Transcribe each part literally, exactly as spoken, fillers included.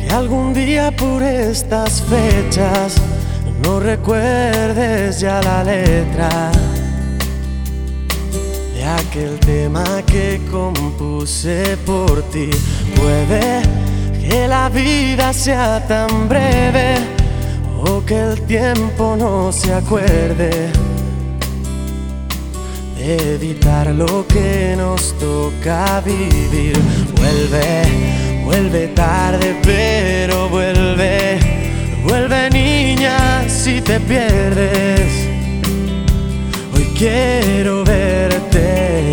Y algún día por estas fechas no recuerdes ya la letra de aquel tema que compuse por ti. Puede que la vida sea tan breve o que el tiempo no se acuerde de evitar lo que nos toca vivir. Vuelve, vuelve tarde, pero vuelve. Vuelve, niña, si te pierdes. Hoy quiero verte.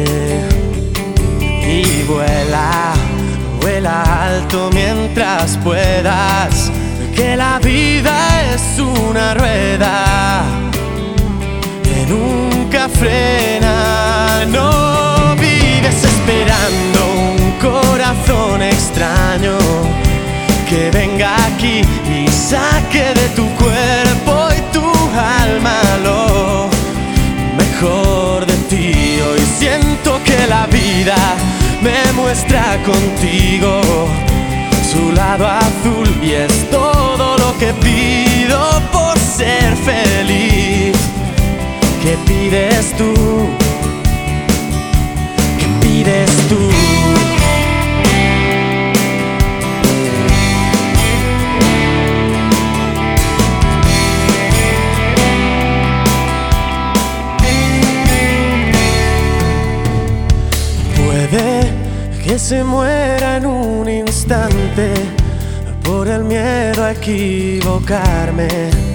Y vuela, vuela alto mientras puedas, que la vida es una rueda que nunca frena. No vives esperando un corazón extraño que venga aquí y saque de tu cuerpo y tu alma lo mejor de ti. Hoy siento que la vida me muestra contigo su lado azul, y es todo lo que pido por ser feliz. ¿Qué pides tú? ¿Qué pides tú? Puede que se muera en un instante por el miedo a equivocarme.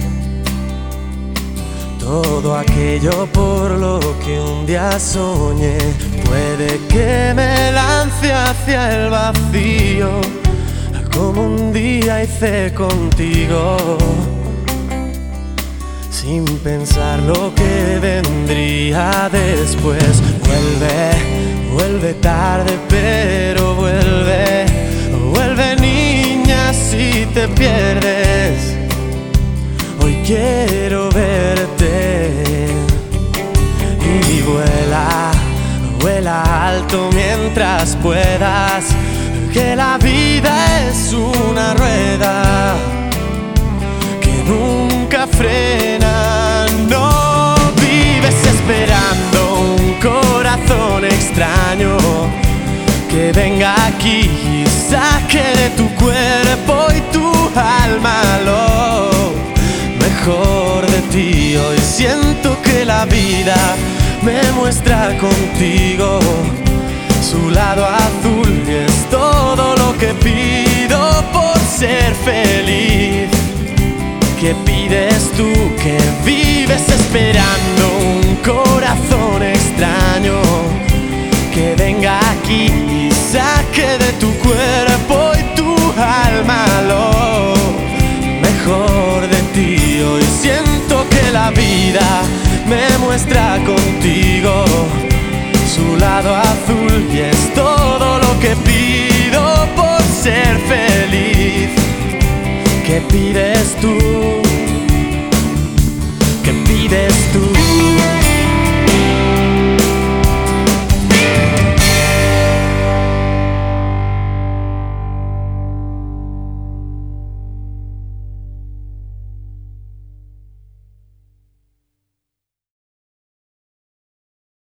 Todo aquello por lo que un día soñé, puede que me lance hacia el vacío, como un día hice contigo, sin pensar lo que vendría después. Vuelve, vuelve tarde, pero vuelve. Vuelve, niña, si te pierdes. Hoy quiero verte. Y vuela, vuela alto mientras puedas, que la vida es una rueda que nunca frena. No vives esperando un corazón extraño que venga aquí y saque de tu cuerpo y tu alma lo mejor de ti. Hoy siento que la vida me muestra contigo su lado azul, y es todo lo que pido por ser feliz. ¿Qué pides tú? Que vives esperando un corazón extraño que venga aquí y saque de tu cuerpo y tu alma lo mejor de ti. Hoy siento que la vida me muestra contigo su lado azul, y es todo lo que pido por ser feliz. ¿Qué pides tú?